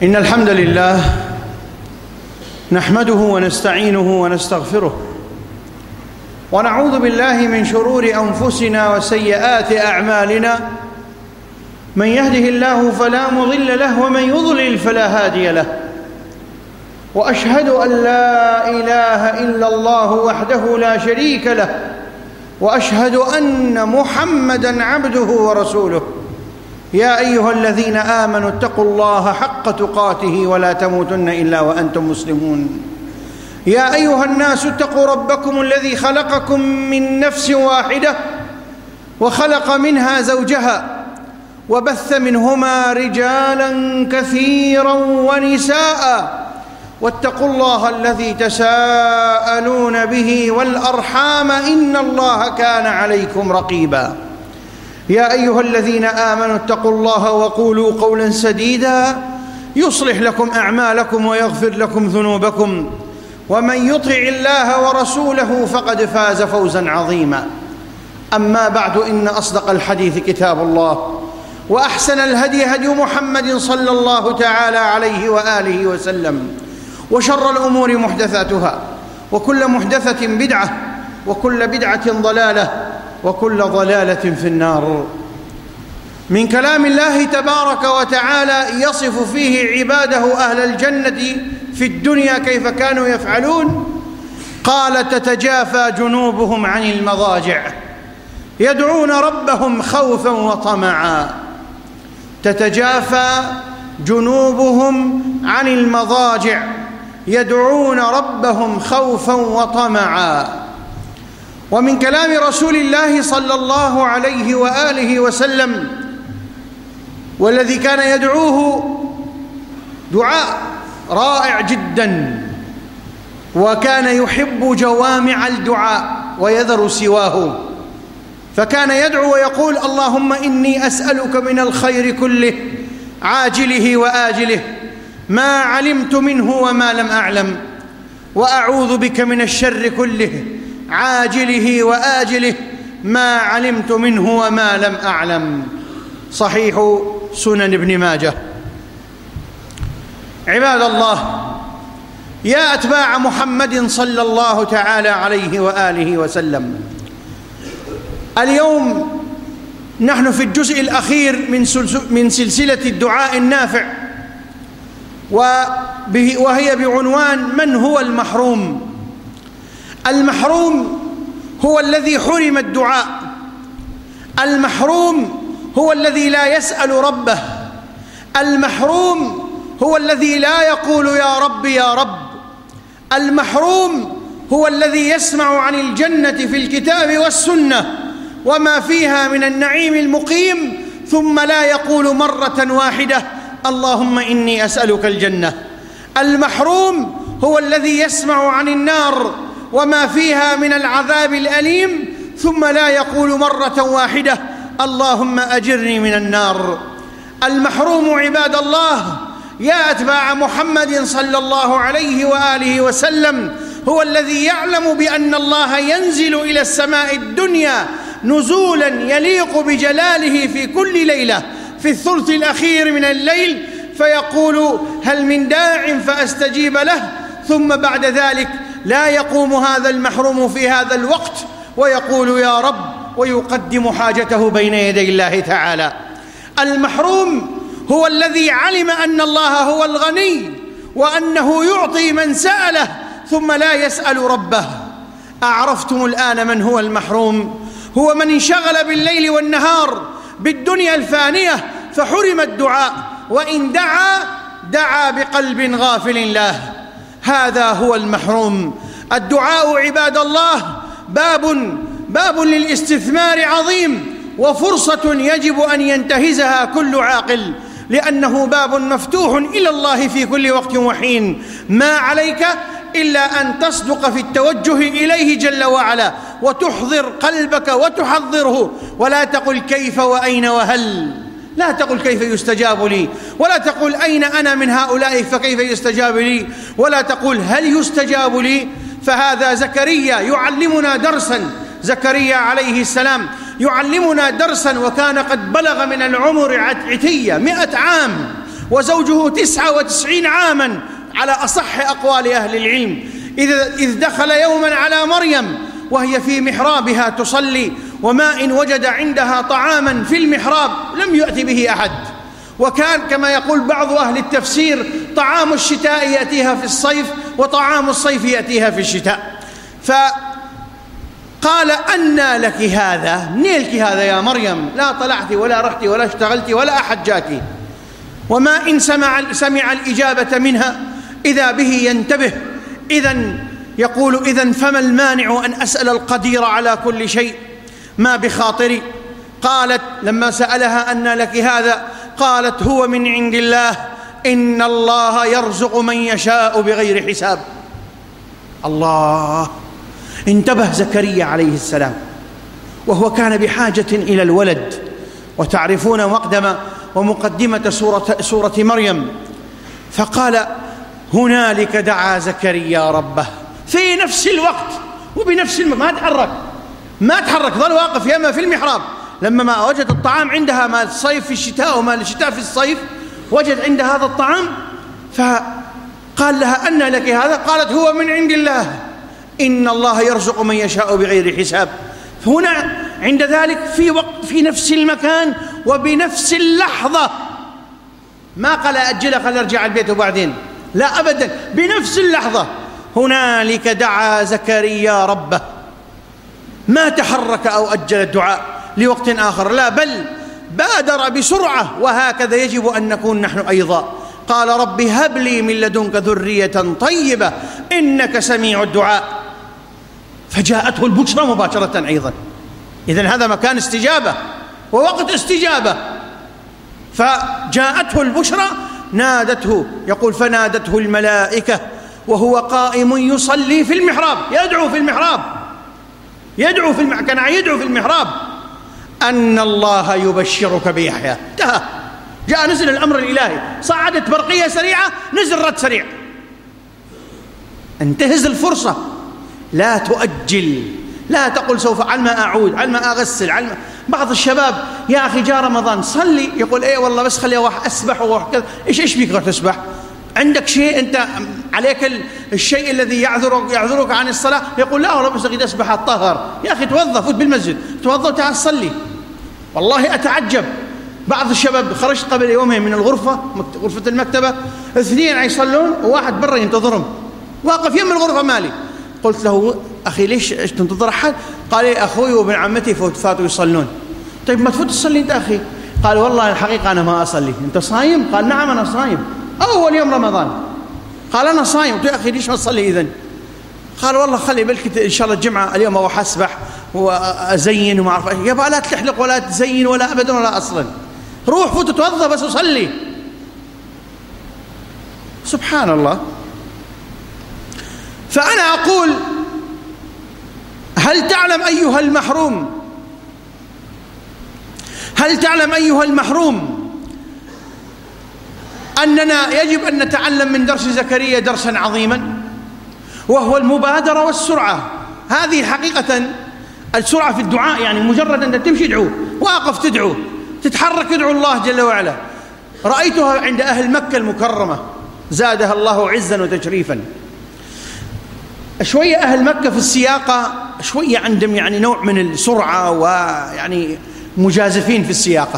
إن الحمد لله نحمده ونستعينه ونستغفره ونعوذ بالله من شرور أنفسنا وسيئات أعمالنا. من يهده الله فلا مضل له ومن يضلل فلا هادي له. وأشهد أن لا إله إلا الله وحده لا شريك له، وأشهد أن محمدًا عبده ورسوله. يا أيها الذين آمنوا اتقوا الله حق تقاته ولا تموتن إلا وأنتم مسلمون. يا أيها الناس اتقوا ربكم الذي خلقكم من نفس واحدة وخلق منها زوجها وبث منهما رجالا كثيرا ونساء، واتقوا الله الذي تساءلون به والأرحام إن الله كان عليكم رقيبا. يا أيها الذين آمنوا اتقوا الله وقولوا قولا سديدا يصلح لكم أعمالكم ويغفر لكم ذنوبكم، ومن يطع الله ورسوله فقد فاز فوزا عظيما. أما بعد، إن أصدق الحديث كتاب الله، وأحسن الهدي هدي محمد صلى الله تعالى عليه وآله وسلم، وشر الأمور محدثاتها، وكل محدثة بدعة، وكل بدعة ضلالة، وكل ضلالة في النار. من كلام الله تبارك وتعالى يصف فيه عباده أهل الجنة في الدنيا كيف كانوا يفعلون. قال: تتجافى جنوبهم عن المضاجع يدعون ربهم خوفا وطمعا. تتجافى جنوبهم عن المضاجع يدعون ربهم خوفا وطمعا. ومن كلام رسول الله صلى الله عليه وآله وسلم، والذي كان يدعوه دعاء رائع جدا، وكان يحب جوامع الدعاء ويذر سواه، فكان يدعو ويقول: اللهم إني أسألك من الخير كله عاجله وآجله ما علمت منه وما لم أعلم، وأعوذ بك من الشر كله عاجله وآجله ما علمت منه وما لم أعلم. صحيح سنن ابن ماجه. عباد الله، يا أتباع محمد صلى الله تعالى عليه وآله وسلم، اليوم نحن في الجزء الأخير من سلسلة الدعاء النافع، وهي بعنوان: من هو المحروم؟ المحروم هو الذي حرم الدعاء. المحروم هو الذي لا يسأل ربه. المحروم هو الذي لا يقول يا رب يا رب. المحروم هو الذي يسمع عن الجنة في الكتاب والسنة وما فيها من النعيم المقيم، ثم لا يقول مرة واحدة: اللهم إني أسألك الجنة. المحروم هو الذي يسمع عن النار وما فيها من العذاب الأليم، ثم لا يقول مرة واحدة: اللهم أجرني من النار. المحروم عباد الله، يا أتباع محمد صلى الله عليه وآله وسلم، هو الذي يعلم بأن الله ينزل إلى السماء الدنيا نزولا يليق بجلاله في كل ليلة في الثلث الأخير من الليل، فيقول: هل من داع فأستجيب له؟ ثم بعد ذلك لا يقوم هذا المحروم في هذا الوقت ويقول يا رب، ويقدم حاجته بين يدي الله تعالى. المحروم هو الذي علم أن الله هو الغني، وأنه يعطي من سأله ثم لا يسأل ربه. أعرفتم الآن من هو المحروم؟ هو من انشغل بالليل والنهار بالدنيا الفانية فحرم الدعاء، وإن دعا بقلب غافل له. هذا هو المحروم. الدعاء عباد الله باب للاستثمار عظيم، وفرصة يجب أن ينتهزها كل عاقل، لأنه باب مفتوح إلى الله في كل وقت وحين. ما عليك إلا أن تصدق في التوجه إليه جل وعلا، وتحضر قلبك وتحضره، ولا تقل كيف وأين وهل. لا تقل كيف يستجاب لي، ولا تقل أين أنا من هؤلاء فكيف يستجاب لي، ولا تقل هل يستجاب لي. فهذا زكريا يعلمنا درسا. زكريا عليه السلام يعلمنا درسا، وكان قد بلغ من العمر عتية 100 عام، وزوجه 99 عاما على أصح أقوال أهل العلم، إذ دخل يوما على مريم وهي في محرابها تصلي، وما إن وجد عندها طعاما في المحراب لم يأتي به أحد، وكان كما يقول بعض أهل التفسير طعام الشتاء يأتيها في الصيف وطعام الصيف يأتيها في الشتاء. فقال أنى لك هذا؟ منين لك هذا يا مريم؟ لا طلعت ولا رحت ولا اشتغلت ولا أحد جاكي. وما إن سمع الإجابة منها إذا به ينتبه، يقول إذن فما المانع أن أسأل القدير على كل شيء ما بخاطري. قالت لما سألها أنى لك هذا قالت هو من عند الله، إن الله يرزق من يشاء بغير حساب. الله، انتبه زكريا عليه السلام وهو كان بحاجة إلى الولد، وتعرفون مقدمة ومقدمة سورة مريم. فقال هنالك دعا زكريا ربه في نفس الوقت وبنفس ما تحرك ظل واقف يما في المحراب. لما ما وجد الطعام عندها، ما الصيف في الشتاء وما الشتاء في الصيف، وجد عند هذا الطعام فقال لها أنى لك هذا؟ قالت هو من عند الله، إن الله يرزق من يشاء بغير حساب. هنا عند ذلك في نفس المكان وبنفس اللحظة، ما قال أجل خل أرجع البيت وبعدين، لا أبدا، بنفس اللحظة هنالك دعا زكريا ربه، ما تحرك أو أجل الدعاء لوقت آخر، لا بل بادر بسرعة. وهكذا يجب أن نكون نحن أيضا. قال رب هب لي من لدنك ذرية طيبة إنك سميع الدعاء، فجاءته البشرى مباشرة أيضا. إذن هذا مكان استجابة ووقت استجابة. فجاءته البشرى نادته، يقول فنادته الملائكة وهو قائم يصلي في المحراب، يدعو في المحراب، كان يدعو في المحراب، أن الله يبشرك بيحيى. جاء نزل الأمر الإلهي، صعدت برقية سريعة، نزل رد سريع. انتهز الفرصة، لا تؤجل، لا تقل سوف على ما أعود، على ما أغسل، بعض الشباب يا أخي جاء رمضان صلي، يقول إيه والله بس خلي أروح أسبح وكذا. إيش بيك تسبح؟ عندك شيء أنت عليك الشيء الذي يعذرك عن الصلاة؟ يقول لا والله بس أريد أسبح أطهر. يا أخي توظف، فوت بالمسجد توظف وتعال صلي. والله أتعجب، بعض الشباب خرجت قبل يومين من غرفة المكتبة، 2 يصلون وواحد برا ينتظرهم، واقف يم الغرفة مالي. قلت له أخي ليش تنتظر أحد؟ قال لي أخوي وابن عمتي فاتوا يصلون. طيب ما تفوت تصلي أنت أخي؟ قال والله الحقيقة أنا ما أصلي. أنت صايم؟ قال نعم أنا صايم، أول يوم رمضان. قال أنا صايم. قلت يا أخي ليش ما تصلي إذن؟ قال والله خلي بالك إن شاء الله الجمعة اليوم أروح أسبح وأزين وما أعرف. يابا لا تحلق ولا تزين ولا أبدا ولا أصلا، روح فوت توظف بس وصلي. سبحان الله. فأنا أقول هل تعلم أيها المحروم أننا يجب أن نتعلم من درس زكريا درسا عظيما، وهو المبادرة والسرعة. هذه حقيقة السرعة في الدعاء، يعني مجرد أن تمشي ادعو، واقف تدعو، تتحرك ادعو الله جل وعلا. رأيتها عند أهل مكة المكرمة زادها الله عزا وتشريفا. شوية أهل مكة في السياقة شوية عندهم يعني نوع من السرعة، ويعني مجازفين في السياقة.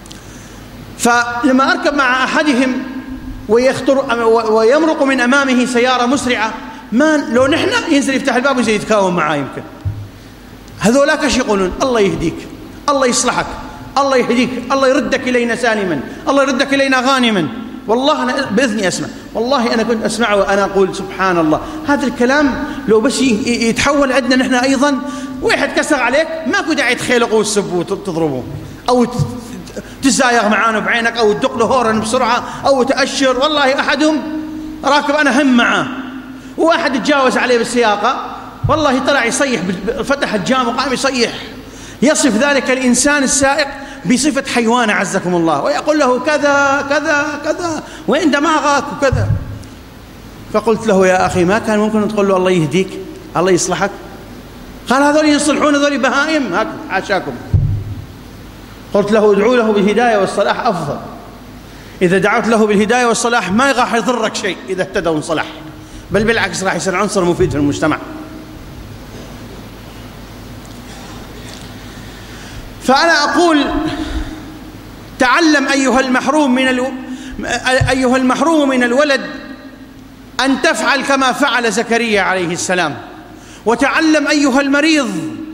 فلما أركب مع أحدهم ويمرق من أمامه سيارة مسرعة، ما لو نحن ينزل يفتح الباب ويزيد يتكاوم معاه، يمكن هذولاك ايش يقولون؟ الله يهديك، الله يصلحك، الله يهديك، الله يردك إلينا سالما، الله يردك إلينا غانما. والله أنا بإذني أسمع، والله أنا كنت أسمعه وأنا أقول سبحان الله، هذا الكلام لو بس يتحول عندنا نحن أيضا، واحد كسر عليك ما كنت داعي تخيلقه وتسبه وتضربه، أو تزايغ معانه بعينك، أو تدق له هورن بسرعة، أو تأشر. والله أحدهم راكب أنا هم معاه، وواحد يتجاوز عليه بالسياقة، والله طلع يصيح، فتح الجام وقام يصيح، يصف ذلك الإنسان السائق بصفة حيوان عزكم الله، ويقول له كذا كذا كذا وين دماغك وكذا. فقلت له يا أخي ما كان ممكن تقول له الله يهديك، الله يصلحك؟ قال هذول يصلحون، هذول بهائم، حاشاكم. قلت له ادعوا له بالهداية والصلاح أفضل. إذا دعوت له بالهداية والصلاح ما راح يضرك شيء إذا اهتدى وانصلح، بل بالعكس راح يصير عنصر مفيد في المجتمع. فأنا أقول تعلم أيها المحروم من الولد أن تفعل كما فعل زكريا عليه السلام، وتعلم أيها المريض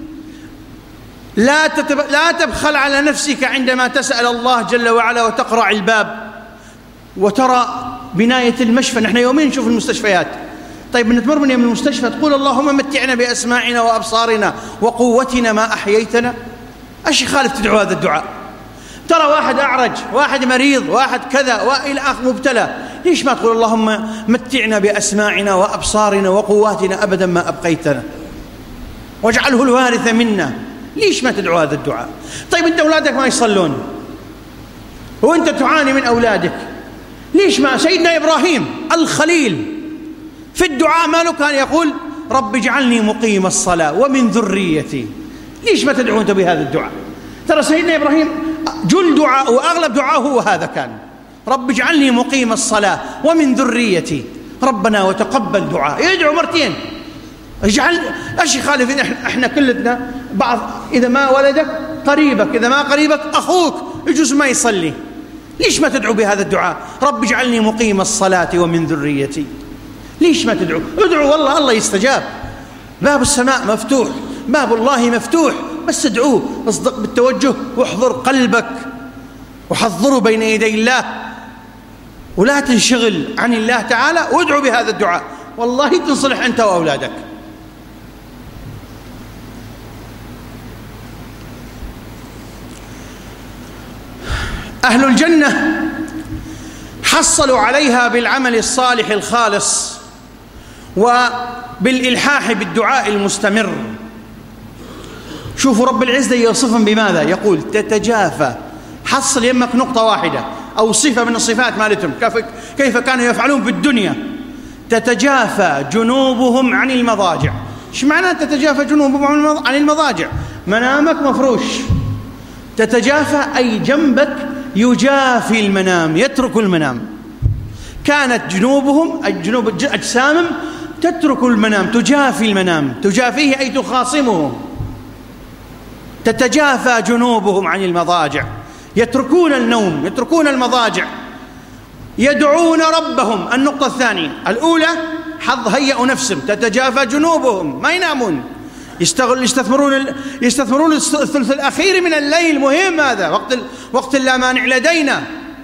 لا تبخل على نفسك عندما تسأل الله جل وعلا وتقرع الباب وترى بناية المشفى. نحن يومين نشوف المستشفيات، طيب نتمر من المستشفى تقول اللهم متعنا بأسماعنا وأبصارنا وقوتنا ما أحييتنا. أيش يخالف تدعو هذا الدعاء؟ ترى واحد أعرج، واحد مريض، واحد كذا وإلى آخر مبتلى، ليش ما تقول اللهم متعنا بأسماعنا وأبصارنا وقواتنا أبدا ما أبقيتنا واجعله الوارث منا؟ ليش ما تدعو هذا الدعاء؟ طيب أنت أولادك ما يصلون وأنت تعاني من أولادك، ليش ما سيدنا إبراهيم الخليل في الدعاء ماله كان يقول رب اجعلني مقيم الصلاة ومن ذريتي؟ ليش ما تدعو أنت بهذا الدعاء؟ ترى سيدنا إبراهيم جل دعاء وأغلب دعاءه هو هذا كان رب اجعلني مقيم الصلاة ومن ذريتي ربنا وتقبل دعاء. يدعو مرتين. ايش يخالف احنا كلنا بعض، اذا ما ولدك قريبك، اذا ما قريبك اخوك يجوز ما يصلي، ليش ما تدعو بهذا الدعاء رب اجعلني مقيم الصلاة ومن ذريتي؟ ليش ما تدعو؟ ادعو والله الله يستجاب. باب السماء مفتوح، باب الله مفتوح، بس ادعوه، اصدق بالتوجه واحضر قلبك وحضره بين يدي الله ولا تنشغل عن الله تعالى، وادعو بهذا الدعاء والله تنصلح أنت وأولادك. أهل الجنة حصلوا عليها بالعمل الصالح الخالص وبالإلحاح بالدعاء المستمر. شوفوا رب العزة يوصفهم بماذا؟ يقول تتجافى، حصل يمك نقطة واحدة أو صفة من الصفات مالتهم كيف كانوا يفعلون في الدنيا. تتجافى جنوبهم عن المضاجع. ايش معنى تتجافى جنوبهم عن المضاجع؟ منامك مفروش، تتجافى أي جنبك يجافي المنام، يترك المنام. كانت جنوبهم أي جنوب أجسامهم تترك المنام، تجافي المنام، تجافيه أي تخاصمه. تتجافى جنوبهم عن المضاجع، يتركون النوم، يتركون المضاجع، يدعون ربهم. النقطة الثانية، الأولى هيئوا نفسهم، تتجافى جنوبهم ما ينامون، يستثمرون الثلث الأخير من الليل، مهم هذا وقت لا مانع لدينا.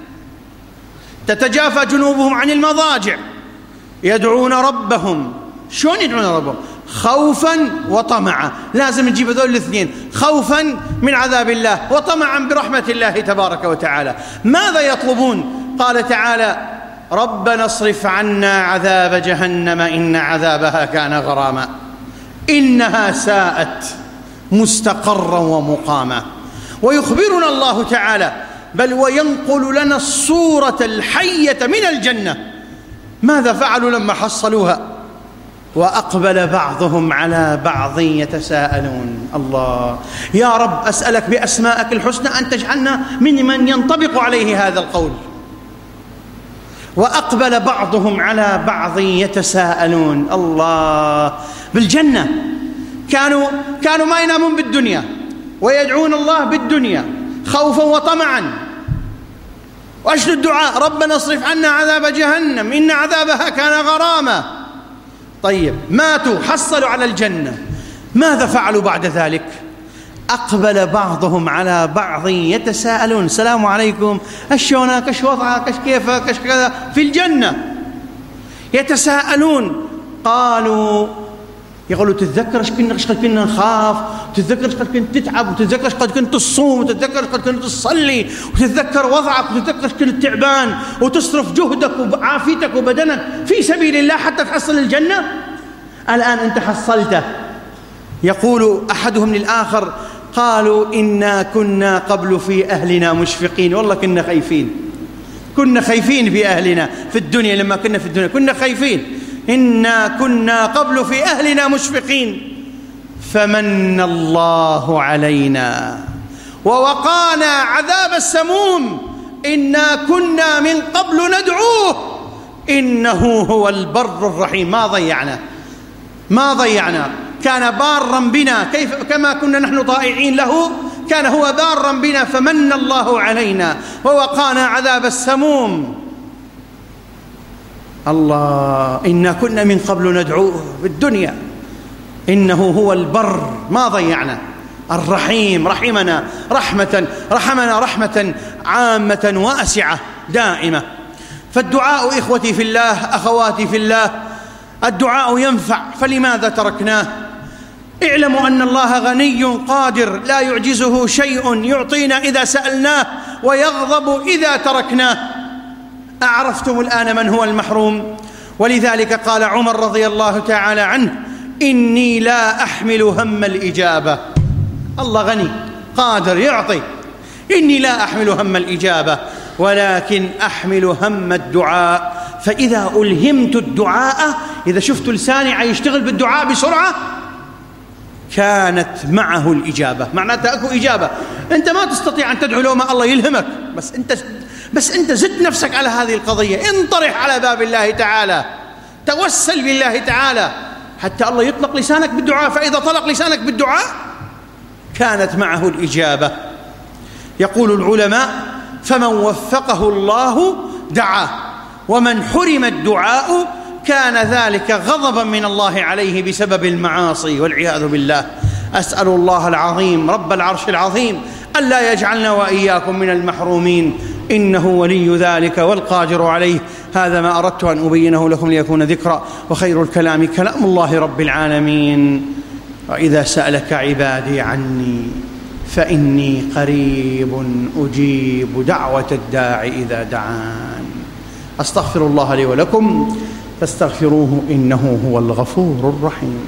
تتجافى جنوبهم عن المضاجع، يدعون ربهم. شلون يدعون ربهم؟ خوفا وطمعا. لازم نجيب هذول الاثنين، خوفا من عذاب الله وطمعا برحمة الله تبارك وتعالى. ماذا يطلبون؟ قال تعالى ربنا اصرف عنا عذاب جهنم إن عذابها كان غراما إنها ساءت مستقرا ومقاما. ويخبرنا الله تعالى بل وينقل لنا الصورة الحية من الجنة. ماذا فعلوا لما حصلوها؟ وأقبل بعضهم على بعض يتساءلون. الله يا رب أسألك بأسمائك الحسنى أن تجعلنا من ينطبق عليه هذا القول. وأقبل بعضهم على بعض يتساءلون. الله بالجنة كانوا ما ينامون بالدنيا ويدعون الله بالدنيا خوفا وطمعا. وأجل الدعاء ربنا اصرف عنا عذاب جهنم إن عذابها كان غراما. طيب ماتوا، حصلوا على الجنة، ماذا فعلوا بعد ذلك؟ أقبل بعضهم على بعض يتساءلون. السلام عليكم، ايش شلونك، ايش وضعك، ايش كيفك، ايش كذا في الجنة. يتساءلون، يقولوا تتذكر ايش قد كنا نخاف، تتذكر ايش قد كنت تتعب، وتتذكر ايش قد كنت تصوم، وتتذكر ايش قد كنت تصلي، وتتذكر وضعك، وتتذكر ايش كنت تعبان، وتصرف جهدك وعافيتك وبدنك في سبيل الله حتى تحصل الجنة. الآن أنت حصلته. يقول أحدهم للآخر قالوا إنا كنا قبل في أهلنا مشفقين. والله كنا خايفين في أهلنا في الدنيا، لما كنا في الدنيا كنا خايفين. إنا كنا قبل في أهلنا مشفقين فمن الله علينا ووقانا عذاب السموم إنا كنا من قبل ندعوه إنه هو البر الرحيم. ما ضيعنا، كان بارا بنا كما كنا نحن طائعين له، كان هو بارا بنا فمن الله علينا ووقانا عذاب السموم. الله، إنا كنا من قبل ندعوه في الدنيا إنه هو البر، ما ضيعنا. الرحيم، رحمنا رحمة عامة واسعة دائمة. فالدعاء إخوتي في الله، أخواتي في الله، الدعاء ينفع، فلماذا تركناه؟ اعلموا أن الله غني قادر لا يعجزه شيء، يعطينا إذا سألناه ويغضب إذا تركناه. أعرفتم الآن من هو المحروم؟ ولذلك قال عمر رضي الله تعالى عنه: إني لا أحمل هم الإجابة. الله غني قادر يعطي، إني لا أحمل هم الإجابة ولكن أحمل هم الدعاء، فإذا ألهمت الدعاء، إذا شفت لساني يشتغل بالدعاء بسرعة، كانت معه الإجابة. معناتها أكو إجابة. أنت ما تستطيع أن تدعو لو ما الله يلهمك، بس أنت زد نفسك على هذه القضية، انطرح على باب الله تعالى، توسل بالله تعالى حتى الله يطلق لسانك بالدعاء. فإذا طلق لسانك بالدعاء كانت معه الإجابة. يقول العلماء: فمن وفقه الله دعاه، ومن حرم الدعاء كان ذلك غضبا من الله عليه بسبب المعاصي والعياذ بالله. أسأل الله العظيم رب العرش العظيم ألا يجعلنا وإياكم من المحرومين، إنه ولي ذلك والقادر عليه. هذا ما أردت أن أبينه لكم ليكون ذكرى، وخير الكلام كلام الله رب العالمين. وإذا سألك عبادي عني فإني قريب أجيب دعوة الداعي إذا دعان. أستغفر الله لي ولكم فاستغفروه إنه هو الغفور الرحيم.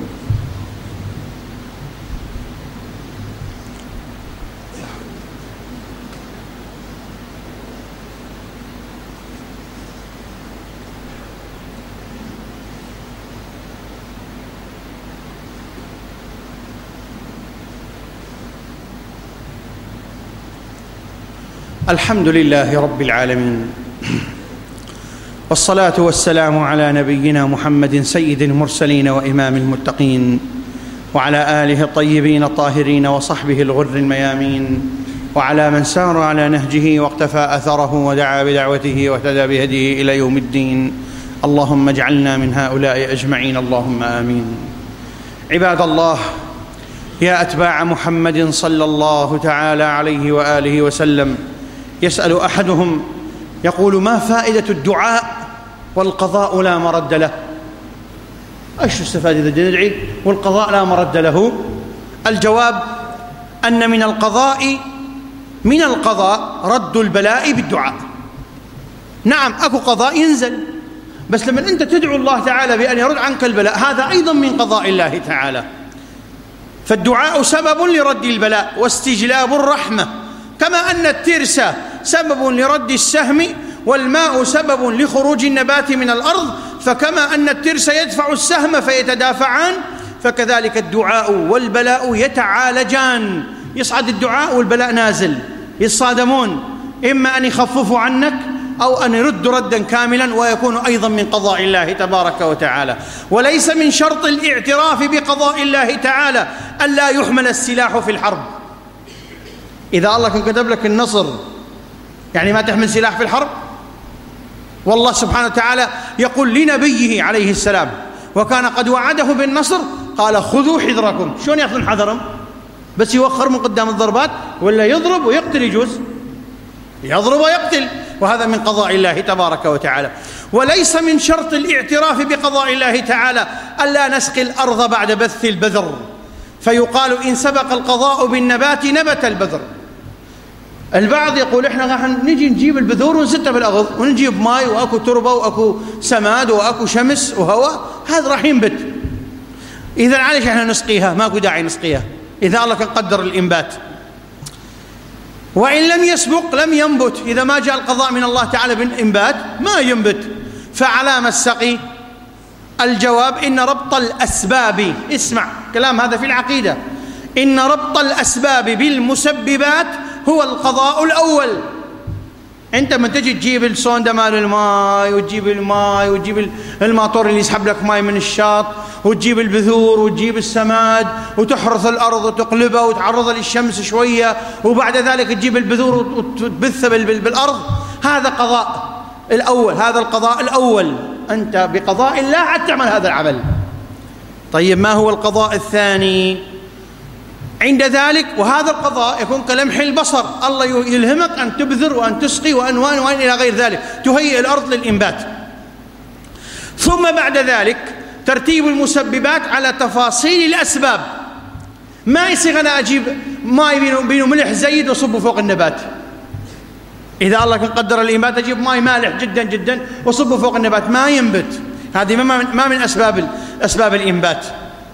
الحمد لله رب العالمين، والصلاة والسلام على نبينا محمد سيد المرسلين وإمام المتقين، وعلى آله الطيبين الطاهرين وصحبه الغر الميامين، وعلى من سار على نهجه واقتفى أثره ودعا بدعوته واهتدى بهديه إلى يوم الدين. اللهم اجعلنا من هؤلاء أجمعين، اللهم آمين. عباد الله، يا أتباع محمد صلى الله تعالى عليه وآله وسلم، يسأل أحدهم يقول: ما فائدة الدعاء والقضاء لا مرد له؟ ايش استفاد إذا ندعي والقضاء لا مرد له؟ الجواب أن من القضاء رد البلاء بالدعاء. نعم، أكو قضاء ينزل، بس لما أنت تدعو الله تعالى بأن يرد عنك البلاء، هذا أيضا من قضاء الله تعالى. فالدعاء سبب لرد البلاء واستجلاب الرحمة، كما أن الترس سبب لرد السهم، والماء سبب لخروج النبات من الأرض، فكما أن الترس يدفع السهم فيتدافعان، فكذلك الدعاء والبلاء يتعالجان. يصعد الدعاء والبلاء نازل، يتصادمون، إما أن يخففوا عنك أو أن يردوا ردا كاملا، ويكون أيضا من قضاء الله تبارك وتعالى. وليس من شرط الاعتراف بقضاء الله تعالى ألا يحمل السلاح في الحرب. إذا الله كان كتب لك النصر، يعني ما تحمل سلاح في الحرب؟ والله سبحانه وتعالى يقول لنبيه عليه السلام، وكان قد وعده بالنصر، قال: خذوا حذركم. شلون يأخذون حذرهم؟ بس يوخر من قدام الضربات، ولا يضرب ويقتل؟ يجوز يضرب ويقتل، وهذا من قضاء الله تبارك وتعالى. وليس من شرط الاعتراف بقضاء الله تعالى ألا نسقي الأرض بعد بث البذر، فيقال: إن سبق القضاء بالنبات نبت البذر. البعض يقول: إحنا راح نجي نجيب البذور ونسدها بالأرض، ونجيب ماء وأكو تربة وأكو سماد وأكو شمس وهواء، هذا راح ينبت. إذن عليش إحنا نسقيها؟ ماكو داعي نسقيها إذا الله كان قدر الإنبات. وإن لم يسبق لم ينبت، إذا ما جاء القضاء من الله تعالى بالإنبات ما ينبت. فعلام السقي؟ الجواب: إن ربط الأسباب، اسمع كلام هذا في العقيدة، إن ربط الأسباب بالمسببات هو القضاء الأول. أنت من تجي تجيب السوندا مال الماء، وتجيب الماء، وتجيب الماطور اللي يسحب لك ماء من الشاط، وتجيب البذور، وتجيب السماد، وتحرث الأرض وتقلبها وتعرضها للشمس شوية، وبعد ذلك تجيب البذور وتبثها بالأرض. هذا قضاء الأول، هذا القضاء الأول، أنت بقضاء الله عاد تعمل هذا العمل. طيب ما هو القضاء الثاني؟ عند ذلك، وهذا القضاء يكون كلمح البصر، الله يلهمك أن تبذر وأن تسقي وأن إلى غير ذلك، تهيئ الأرض للإنبات. ثم بعد ذلك ترتيب المسببات على تفاصيل الأسباب. ما يصير أنا أجيب ماء بينه ملح زيد وصبه فوق النبات. إذا الله كان قدر الإنبات أجيب ماء مالح جدا جدا وصبه فوق النبات، ما ينبت. هذه ما من أسباب الإنبات.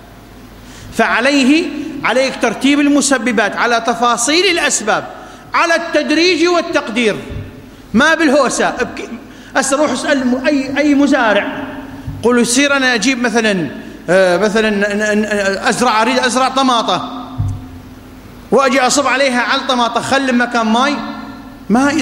عليك ترتيب المسببات على تفاصيل الأسباب، على التدريج والتقدير، ما بالهوسة. أروح أسأل أي مزارع، قل يصير أنا أجيب مثلا أريد أزرع طماطة، وأجي أصب عليها على الطماطة خل مكان ماي، ما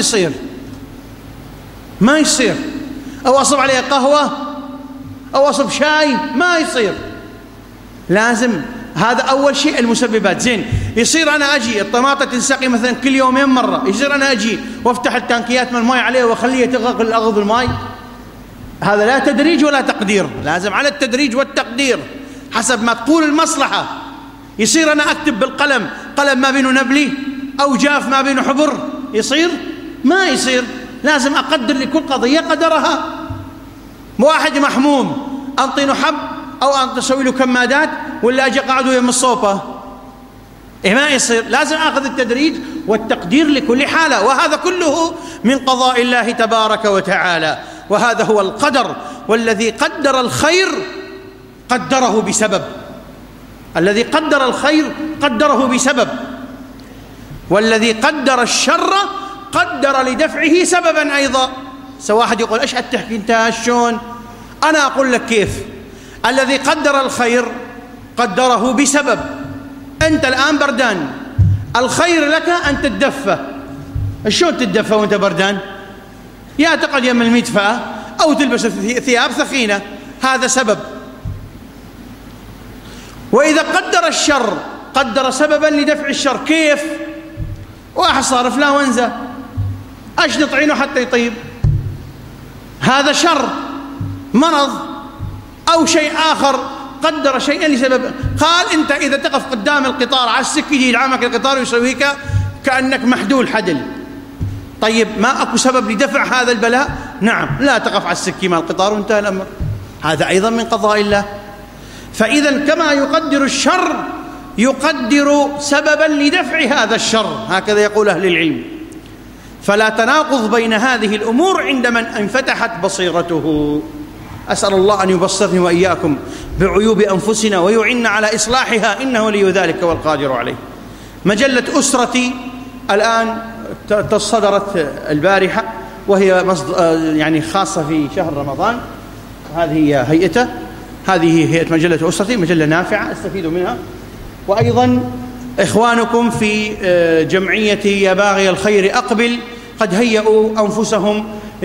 يصير. أو أصب عليها قهوة أو أصب شاي، ما يصير. لازم هذا أول شيء المسببات. زين، يصير أنا أجي الطماطة تنسقي مثلا كل يومين مرة، يصير أنا أجي وافتح التانكيات من الماء عليه وأخليه تغرق أغض الماء؟ هذا لا تدريج ولا تقدير. لازم على التدريج والتقدير حسب ما تقول المصلحة. يصير أنا أكتب بالقلم، قلم ما بينه نبلي أو جاف ما بينه حبر، يصير؟ ما يصير. لازم أقدر لكل قضية قدرها. واحد محموم أنطينه حب أو أن تسوي له كمادات، ولا أجي قاعده يم الصوفة، ما يصير. لازم أخذ التدريج والتقدير لكل حالة، وهذا كله من قضاء الله تبارك وتعالى. وهذا هو القدر. والذي قدر الخير قدره بسبب، الذي قدر الخير قدره بسبب، والذي قدر الشر قدر لدفعه سببا أيضا. واحد يقول ايش تحكي انت شلون؟ أنا أقول لك كيف. الذي قدر الخير قدره بسبب. أنت الآن بردان، الخير لك أن تتدفى. شلون تتدفى وأنت بردان؟ يا تقعد يم المدفأة أو تلبس ثياب ثخينة، هذا سبب. وإذا قدر الشر قدر سببا لدفع الشر. كيف؟ واحد صار فلاونزا، ايش نطعينه حتى يطيب؟ هذا شر، مرض أو شيء آخر، قدر شيئا لسبب. قال أنت إذا تقف قدام القطار على السكة يجي يلعمك القطار ويسويك كأنك محدول حدل. طيب ما أكو سبب لدفع هذا البلاء؟ نعم، لا تقف على السكة مع القطار وانتهى الأمر. هذا أيضا من قضاء الله. فإذا كما يقدر الشر يقدر سببا لدفع هذا الشر، هكذا يقول أهل العلم. فلا تناقض بين هذه الأمور عند من انفتحت بصيرته. أسأل الله أن يبصرني وإياكم بعيوب أنفسنا ويعيننا على إصلاحها، إنه ولي ذلك والقادر عليه. مجلة أسرتي الآن تصدرت البارحة، وهي يعني خاصة في شهر رمضان. هذه هي هيئته، هذه هيئة مجلة أسرتي، مجلة نافعة استفيدوا منها. وأيضا إخوانكم في جمعية يا باغي الخير أقبل قد هيئوا أنفسهم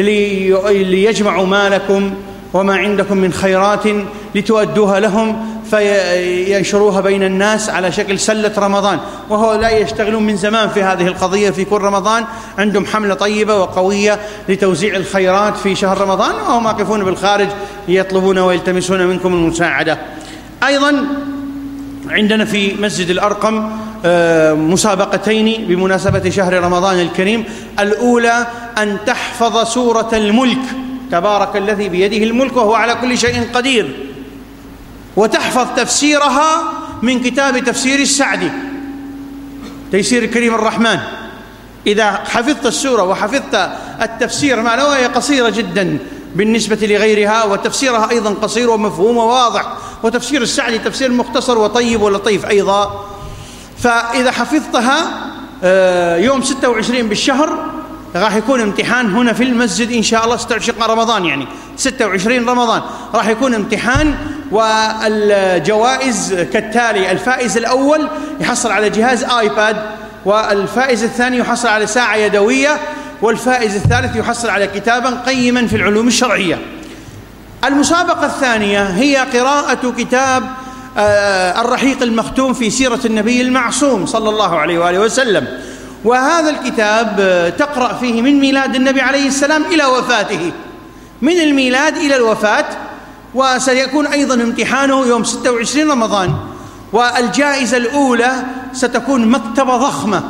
ليجمعوا مالكم وما عندكم من خيرات لتؤدوها لهم، فينشروها بين الناس على شكل سلة رمضان. وهو لا يشتغلون من زمان في هذه القضية. في كل رمضان عندهم حملة طيبة وقوية لتوزيع الخيرات في شهر رمضان، وهم واقفون بالخارج يطلبون ويلتمسون منكم المساعدة. أيضا عندنا في مسجد الأرقم مسابقتين بمناسبة شهر رمضان الكريم. الأولى أن تحفظ سورة الملك، تبارك الذي بيده الملك وهو على كل شيء قدير، وتحفظ تفسيرها من كتاب تفسير السعدي تيسير كريم الرحمن. إذا حفظت السورة وحفظت التفسير ما له، هي قصيرة جدا بالنسبة لغيرها، وتفسيرها أيضا قصير ومفهوم وواضح، وتفسير السعدي تفسير مختصر وطيب ولطيف أيضا. فإذا حفظتها يوم 26 بالشهر راح يكون امتحان هنا في المسجد إن شاء الله. 26 رمضان يعني 26 رمضان راح يكون امتحان، والجوائز كالتالي: الفائز الأول يحصل على جهاز آيباد، والفائز الثاني يحصل على ساعة يدوية، والفائز الثالث يحصل على كتابا قيما في العلوم الشرعية. المسابقة الثانية هي قراءة كتاب الرحيق المختوم في سيرة النبي المعصوم صلى الله عليه وآله وسلم، وهذا الكتاب تقرأ فيه من ميلاد النبي عليه السلام إلى وفاته، من الميلاد إلى الوفاة، وسيكون أيضا امتحانه يوم 26 رمضان. والجائزة الأولى ستكون مكتبة ضخمة،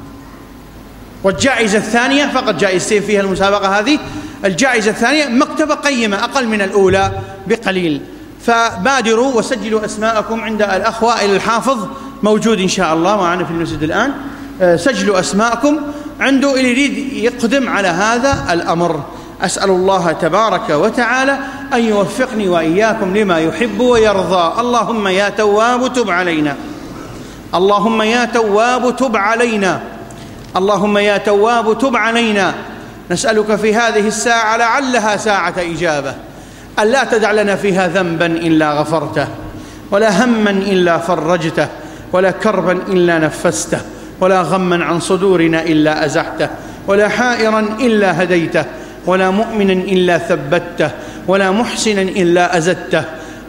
والجائزة الثانية فقط جائزتين فيها المسابقة هذه، الجائزة الثانية مكتبة قيمة أقل من الأولى بقليل. فبادروا وسجلوا أسماءكم عند الأخ وائل الحافظ، موجود إن شاء الله معنا في المسجد الآن. سجلوا أسماءكم عنده اللي يريد يقدم على هذا الأمر. أسأل الله تبارك وتعالى أن يوفقني وإياكم لما يحب ويرضى. اللهم يا تواب تب علينا، اللهم يا تواب تب علينا، اللهم يا تواب تب علينا. نسألك في هذه الساعة لعلها ساعة إجابة أن لا تدع لنا فيها ذنبا إلا غفرته، ولا هما إلا فرجته، ولا كربا إلا نفسته، ولا غما عن صدورنا إلا أزحته، ولا حائرا إلا هديته، ولا مؤمنا إلا ثبته، ولا محسنا إلا أزدته.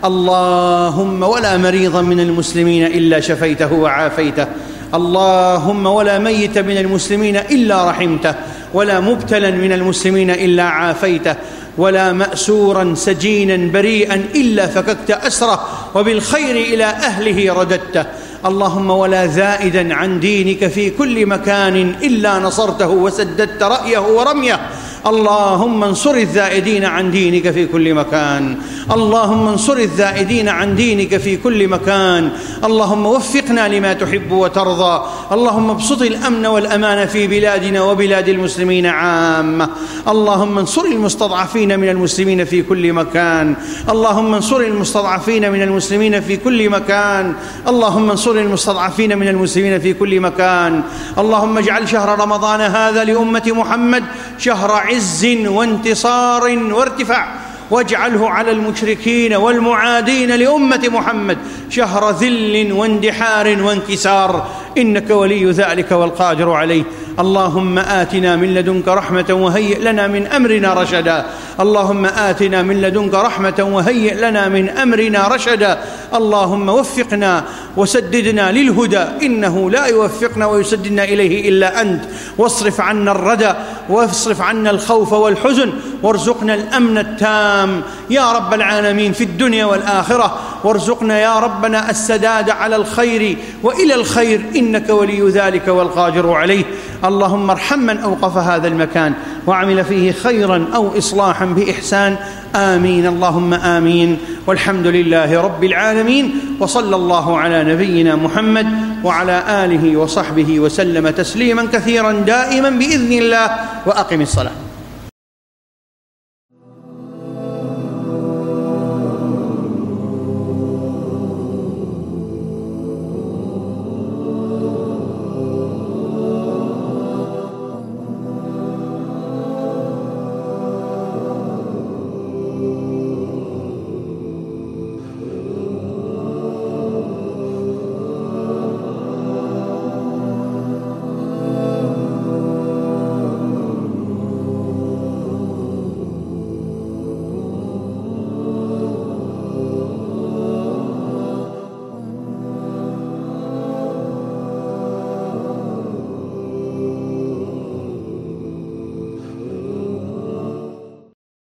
اللهم ولا مريضا من المسلمين إلا شفيته وعافيته، اللهم ولا ميت من المسلمين إلا رحمته، ولا مبتلا من المسلمين إلا عافيته، ولا مأسورا سجينا بريئا إلا فككت أسره وبالخير إلى أهله رددته. اللهم ولا زائدا عن دينك في كل مكان إلا نصرته وسددت رأيه ورميه. اللهم انصر الزائدين عن دينك في كل مكان، اللهم انصر الزائدين عن دينك في كل مكان. اللهم وفقنا لما تحب وترضى. اللهم ابسط الأمن والأمان في بلادنا وبلاد المسلمين عامة. اللهم انصر المستضعفين من المسلمين في كل مكان، اللهم انصر المستضعفين من المسلمين في كل مكان، اللهم انصر المستضعفين من المسلمين في كل مكان. اللهم اجعل شهر رمضان هذا لأمة محمد شهر عز وانتصار وارتفاع، واجعله على المشركين والمعادين لأمة محمد شهر ذل واندحار وانكسار، إنك ولي ذلك والقادر عليه. اللهم آتنا من لدنك رحمة وهيئ لنا من أمرنا رشدا، اللهم آتنا من لدنك رحمة وهيئ لنا من أمرنا رشدا. اللهم وفقنا وسددنا للهدى، إنه لا يوفقنا ويسددنا إليه إلا أنت. واصرف عنا الردى، واصرف عنا الخوف والحزن، وارزقنا الأمن التام يا رب العالمين في الدنيا والآخرة. وارزقنا يا ربنا السداد على الخير وإلى الخير، إنك ولي ذلك والقادر عليه. اللهم ارحم من أوقف هذا المكان وعمل فيه خيرا أو إصلاحا بإحسان، آمين اللهم آمين. والحمد لله رب العالمين، وصلى الله على نبينا محمد وعلى آله وصحبه وسلم تسليما كثيرا دائما بإذن الله. وأقم الصلاة.